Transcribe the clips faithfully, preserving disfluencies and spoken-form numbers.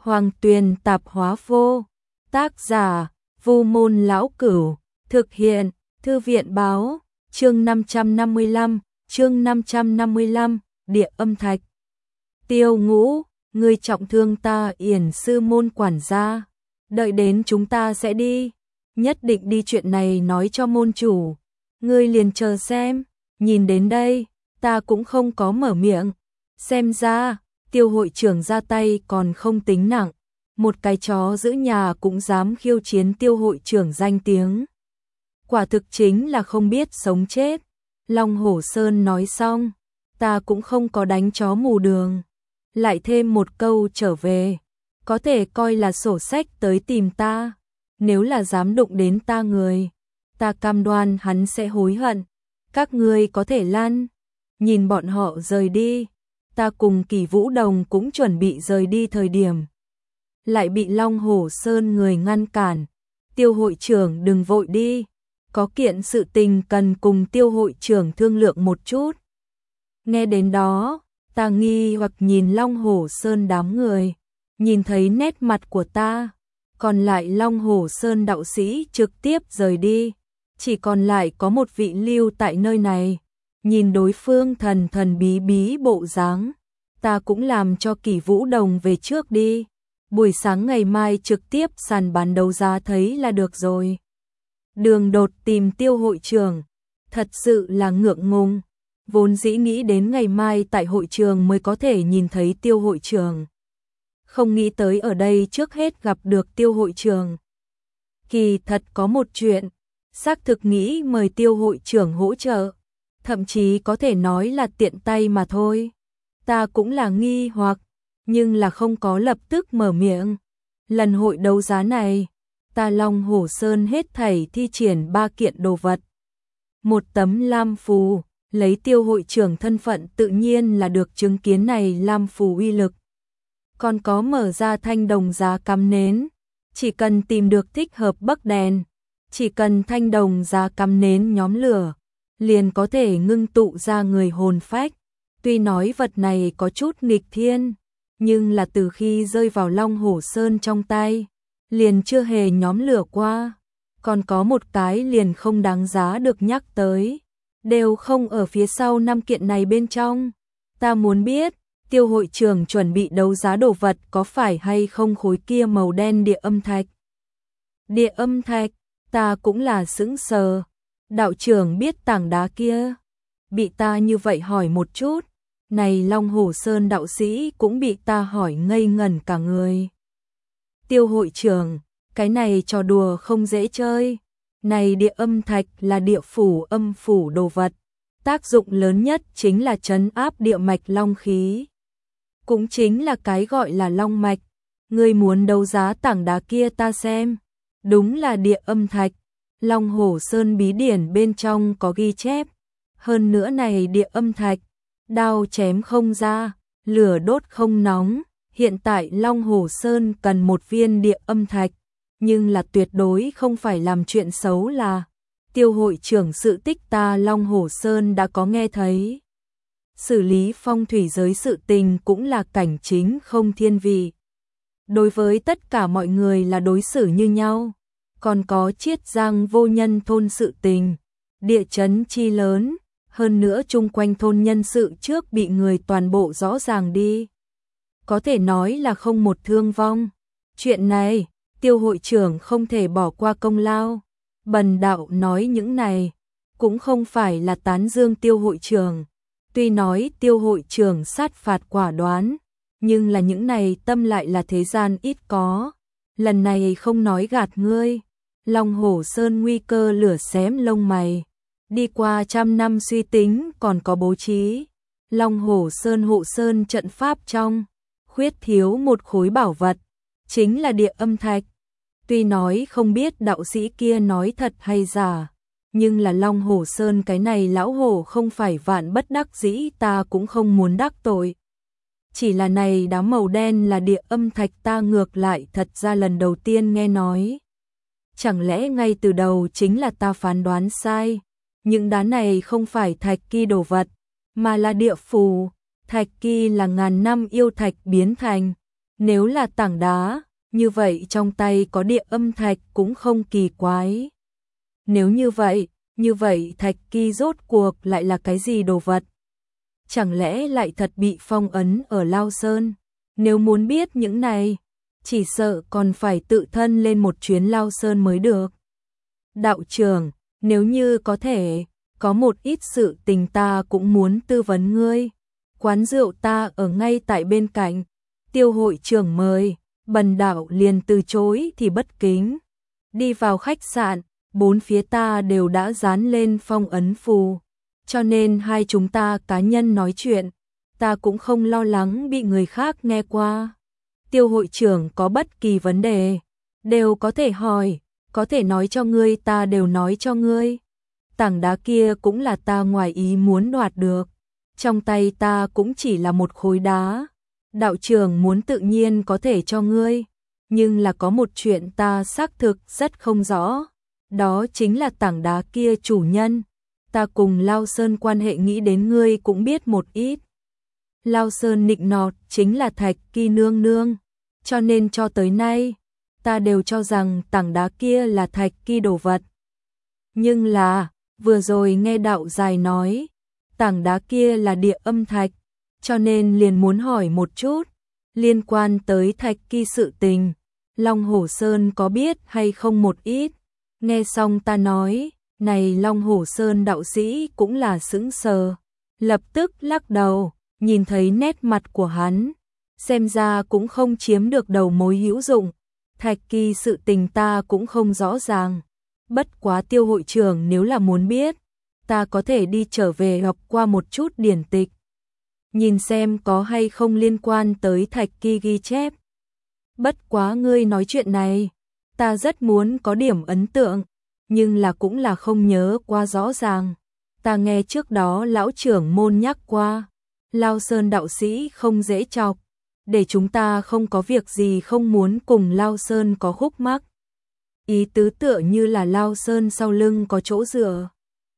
Hoàng Tuyền Tạp Hóa Vô. Tác giả: Vu Môn Lão Cửu. Thực hiện: Thư viện báo. Chương năm trăm năm mươi lăm, chương năm trăm năm mươi lăm, Địa Âm Thạch. Tiêu Ngũ, ngươi trọng thương ta Yển sư môn quản gia, đợi đến chúng ta sẽ đi, nhất định đi chuyện này nói cho môn chủ, ngươi liền chờ xem. Nhìn đến đây, ta cũng không có mở miệng, xem ra Tiêu hội trưởng ra tay còn không tính nặng, một cái chó giữ nhà cũng dám khiêu chiến Tiêu hội trưởng danh tiếng. Quả thực chính là không biết sống chết. Long Hổ Sơn nói xong, ta cũng không có đánh chó mù đường. Lại thêm một câu trở về, có thể coi là sổ sách tới tìm ta. Nếu là dám đụng đến ta người, ta cam đoan hắn sẽ hối hận. Các ngươi có thể lăn. Nhìn bọn họ rời đi, ta cùng Kỳ Vũ Đồng cũng chuẩn bị rời đi thời điểm. Lại bị Long Hổ Sơn người ngăn cản. Tiêu hội trưởng đừng vội đi. Có kiện sự tình cần cùng Tiêu hội trưởng thương lượng một chút. Nghe đến đó, ta nghi hoặc nhìn Long Hổ Sơn đám người, nhìn thấy nét mặt của ta, còn lại Long Hổ Sơn đạo sĩ trực tiếp rời đi, chỉ còn lại có một vị lưu tại nơi này, nhìn đối phương thần thần bí bí bộ dáng, ta cũng làm cho Kỳ Vũ Đồng về trước đi, buổi sáng ngày mai trực tiếp sàn bán đấu giá thấy là được rồi. Đường Đột tìm Tiêu hội trưởng, thật sự là ngượng ngùng. Vốn dĩ nghĩ đến ngày mai tại hội trường mới có thể nhìn thấy Tiêu hội trưởng. Không nghĩ tới ở đây trước hết gặp được Tiêu hội trưởng. Kỳ thật có một chuyện, xác thực nghĩ mời Tiêu hội trưởng hỗ trợ, thậm chí có thể nói là tiện tay mà thôi. Ta cũng là nghi hoặc, nhưng là không có lập tức mở miệng. Lần hội đấu giá này, ta Long Hổ Sơn hết thảy thi triển ba kiện đồ vật. Một tấm lam phù, lấy Tiêu hội trưởng thân phận tự nhiên là được chứng kiến này lam phù uy lực. Còn có mở ra thanh đồng giá cắm nến, chỉ cần tìm được thích hợp bắc đèn, chỉ cần thanh đồng giá cắm nến nhóm lửa, liền có thể ngưng tụ ra người hồn phách. Tuy nói vật này có chút nghịch thiên, nhưng là từ khi rơi vào Long Hổ Sơn trong tay, liền chưa hề nhóm lửa qua. Còn có một cái liền không đáng giá được nhắc tới, đều không ở phía sau năm kiện này bên trong. Ta muốn biết, Tiêu hội trưởng chuẩn bị đấu giá đồ vật có phải hay không khối kia màu đen địa âm thạch. Địa âm thạch, ta cũng là sững sờ. Đạo trưởng biết tảng đá kia. Bị ta như vậy hỏi một chút, này Long Hổ Sơn đạo sĩ cũng bị ta hỏi ngây ngẩn cả người. Tiêu hội trưởng, cái này trò đùa không dễ chơi. Này địa âm thạch là địa phủ âm phủ đồ vật, tác dụng lớn nhất chính là trấn áp địa mạch long khí. Cũng chính là cái gọi là long mạch. Ngươi muốn đấu giá tảng đá kia ta xem. Đúng là địa âm thạch. Long Hổ Sơn bí điển bên trong có ghi chép. Hơn nữa này địa âm thạch, đao chém không ra, lửa đốt không nóng. Hiện tại Long Hổ Sơn cần một viên địa âm thạch, nhưng là tuyệt đối không phải làm chuyện xấu là. Tiêu hội trưởng sự tích ta Long Hổ Sơn đã có nghe thấy. Xử lý phong thủy giới sự tình cũng là cảnh chính không thiên vị. Đối với tất cả mọi người là đối xử như nhau. Còn có Chiết Giang vô nhân thôn sự tình, địa chấn chi lớn, hơn nữa chung quanh thôn nhân sự trước bị người toàn bộ rõ ràng đi. Có thể nói là không một thương vong. Chuyện này, Tiêu hội trưởng không thể bỏ qua công lao. Bần đạo nói những này, cũng không phải là tán dương Tiêu hội trưởng. Tuy nói Tiêu hội trưởng sát phạt quả đoán, nhưng là những này tâm lại là thế gian ít có. Lần này không nói gạt ngươi. Long Hổ Sơn nguy cơ lửa xém lông mày. Đi qua trăm năm suy tính còn có bố trí. Long Hổ Sơn hộ sơn trận pháp trong, khuyết thiếu một khối bảo vật, chính là địa âm thạch. Tuy nói không biết đạo sĩ kia nói thật hay giả, nhưng là Long Hổ Sơn cái này lão hổ không phải vạn bất đắc dĩ ta cũng không muốn đắc tội. Chỉ là này đá màu đen là địa âm thạch ta ngược lại thật ra lần đầu tiên nghe nói. Chẳng lẽ ngay từ đầu chính là ta phán đoán sai, những đá này không phải thạch kỳ đồ vật, mà là địa phù, thạch kỳ là ngàn năm yêu thạch biến thành, Nếu là tảng đá, như vậy trong tay có địa âm thạch cũng không kỳ quái. Nếu như vậy, như vậy thạch kỳ rốt cuộc lại là cái gì đồ vật? Chẳng lẽ lại thật bị phong ấn ở Lao Sơn? Nếu muốn biết những này, chỉ sợ còn phải tự thân lên một chuyến Lao Sơn mới được. Đạo trưởng, nếu như có thể, có một ít sự tình ta cũng muốn tư vấn ngươi. Quán rượu ta ở ngay tại bên cạnh, Tiêu hội trưởng mời, Bần đạo liền từ chối thì bất kính. Đi vào khách sạn, bốn phía ta đều đã dán lên phong ấn phù, cho nên hai chúng ta cá nhân nói chuyện, ta cũng không lo lắng bị người khác nghe qua. Tiêu hội trưởng có bất kỳ vấn đề, đều có thể hỏi, có thể nói cho ngươi, ta đều nói cho ngươi. Tảng đá kia cũng là ta ngoài ý muốn đoạt được, trong tay ta cũng chỉ là một khối đá. Đạo trưởng muốn tự nhiên có thể cho ngươi, nhưng là có một chuyện ta xác thực rất không rõ, đó chính là tảng đá kia chủ nhân. Ta cùng Lao Sơn quan hệ nghĩ đến ngươi cũng biết một ít. Lao Sơn nịnh nọt chính là Thạch Kỳ nương nương, cho nên cho tới nay, ta đều cho rằng tảng đá kia là Thạch Kỳ đồ vật. Nhưng là, vừa rồi nghe đạo dài nói, tảng đá kia là địa âm thạch, cho nên liền muốn hỏi một chút, liên quan tới Thạch Kỳ sự tình, Long Hổ Sơn có biết hay không một ít. Nghe xong ta nói, này Long Hổ Sơn đạo sĩ cũng là sững sờ, lập tức lắc đầu, nhìn thấy nét mặt của hắn, xem ra cũng không chiếm được đầu mối hữu dụng. Thạch Kỳ sự tình ta cũng không rõ ràng, bất quá Tiêu hội trưởng nếu là muốn biết, ta có thể đi trở về học qua một chút điển tịch, nhìn xem có hay không liên quan tới Thạch Kỳ ghi chép. Bất quá ngươi nói chuyện này, ta rất muốn có điểm ấn tượng, nhưng là cũng là không nhớ qua rõ ràng. Ta nghe trước đó lão trưởng môn nhắc qua, Lao Sơn đạo sĩ không dễ chọc, để chúng ta không có việc gì không muốn cùng Lao Sơn có khúc mắc. Ý tứ tựa như là Lao Sơn sau lưng có chỗ dựa.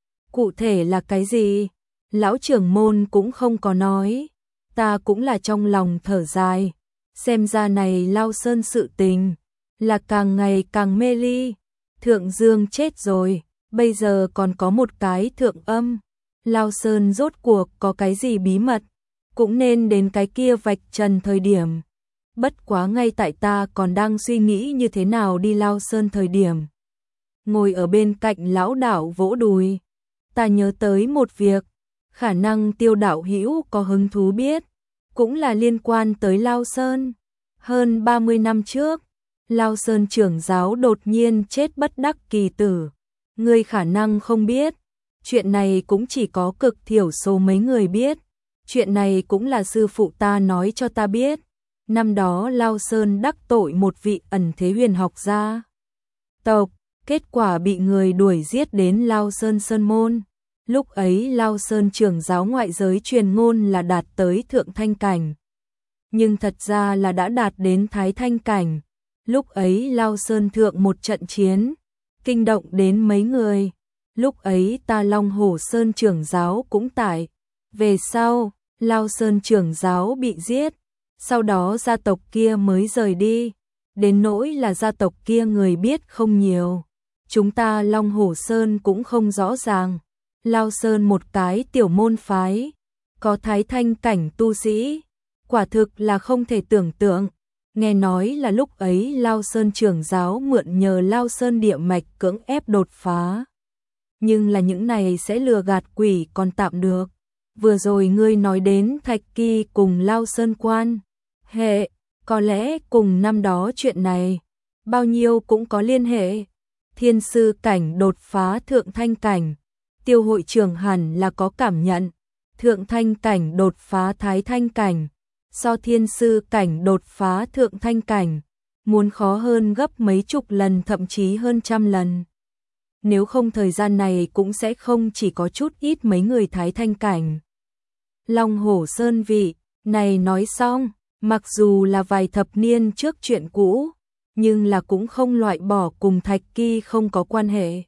Cụ thể là cái gì? Lão trưởng môn cũng không có nói, ta cũng là trong lòng thở dài, xem ra này Lao Sơn sự tình là càng ngày càng mê ly. Thượng Dương chết rồi, bây giờ còn có một cái thượng âm. Lao Sơn rốt cuộc có cái gì bí mật, cũng nên đến cái kia vạch trần thời điểm. Bất quá ngay tại ta còn đang suy nghĩ như thế nào đi Lao Sơn thời điểm, ngồi ở bên cạnh lão đạo vỗ đùi, ta nhớ tới một việc, khả năng Tiêu đạo hữu có hứng thú biết, cũng là liên quan tới Lao Sơn. Hơn ba mươi năm trước, Lao Sơn trưởng giáo đột nhiên chết bất đắc kỳ tử. Ngươi khả năng không biết, chuyện này cũng chỉ có cực thiểu số mấy người biết. Chuyện này cũng là sư phụ ta nói cho ta biết. Năm đó Lao Sơn đắc tội một vị ẩn thế huyền học gia tộc, kết quả bị người đuổi giết đến Lao Sơn Sơn Môn. Lúc ấy Lao Sơn trưởng giáo ngoại giới truyền ngôn là đạt tới thượng thanh cảnh, nhưng thật ra là đã đạt đến thái thanh cảnh. Lúc ấy Lao Sơn thượng một trận chiến, kinh động đến mấy người. Lúc ấy ta Long Hổ Sơn trưởng giáo cũng tại. Về sau, Lao Sơn trưởng giáo bị giết, sau đó gia tộc kia mới rời đi. Đến nỗi là gia tộc kia người biết không nhiều, chúng ta Long Hổ Sơn cũng không rõ ràng. Lao Sơn một cái tiểu môn phái, có thái thanh cảnh tu sĩ, quả thực là không thể tưởng tượng. Nghe nói là lúc ấy Lao Sơn trưởng giáo mượn nhờ Lao Sơn địa mạch cưỡng ép đột phá. Nhưng là những này sẽ lừa gạt quỷ còn tạm được. Vừa rồi ngươi nói đến Thạch Kỳ cùng Lao Sơn quan hệ, có lẽ cùng năm đó chuyện này, bao nhiêu cũng có liên hệ. Thiên sư cảnh đột phá thượng thanh cảnh, Tiêu hội trưởng hẳn là có cảm nhận. Thượng thanh cảnh đột phá thái thanh cảnh, so thiên sư cảnh đột phá thượng thanh cảnh, muốn khó hơn gấp mấy chục lần thậm chí hơn trăm lần. Nếu không thời gian này cũng sẽ không chỉ có chút ít mấy người thái thanh cảnh. Long Hổ Sơn vị, này nói xong, mặc dù là vài thập niên trước chuyện cũ, nhưng là cũng không loại bỏ cùng Thạch Kỳ không có quan hệ.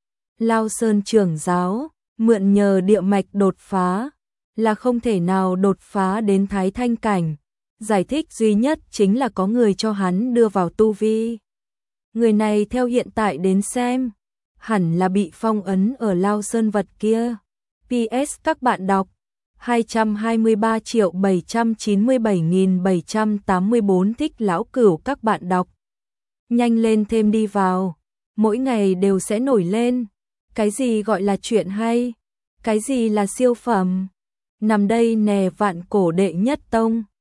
Lao Sơn trưởng giáo, mượn nhờ địa mạch đột phá, là không thể nào đột phá đến thái thanh cảnh. Giải thích duy nhất chính là có người cho hắn đưa vào tu vi. Người này theo hiện tại đến xem, hẳn là bị phong ấn ở Lao Sơn vật kia. pê ét các bạn đọc hai trăm hai mươi ba triệu bảy trăm chín mươi bảy nghìn bảy trăm tám mươi bốn thích lão cửu các bạn đọc. Nhanh lên thêm đi vào, mỗi ngày đều sẽ nổi lên. Cái gì gọi là chuyện hay? Cái gì là siêu phẩm? Nằm đây nè vạn cổ đệ nhất tông.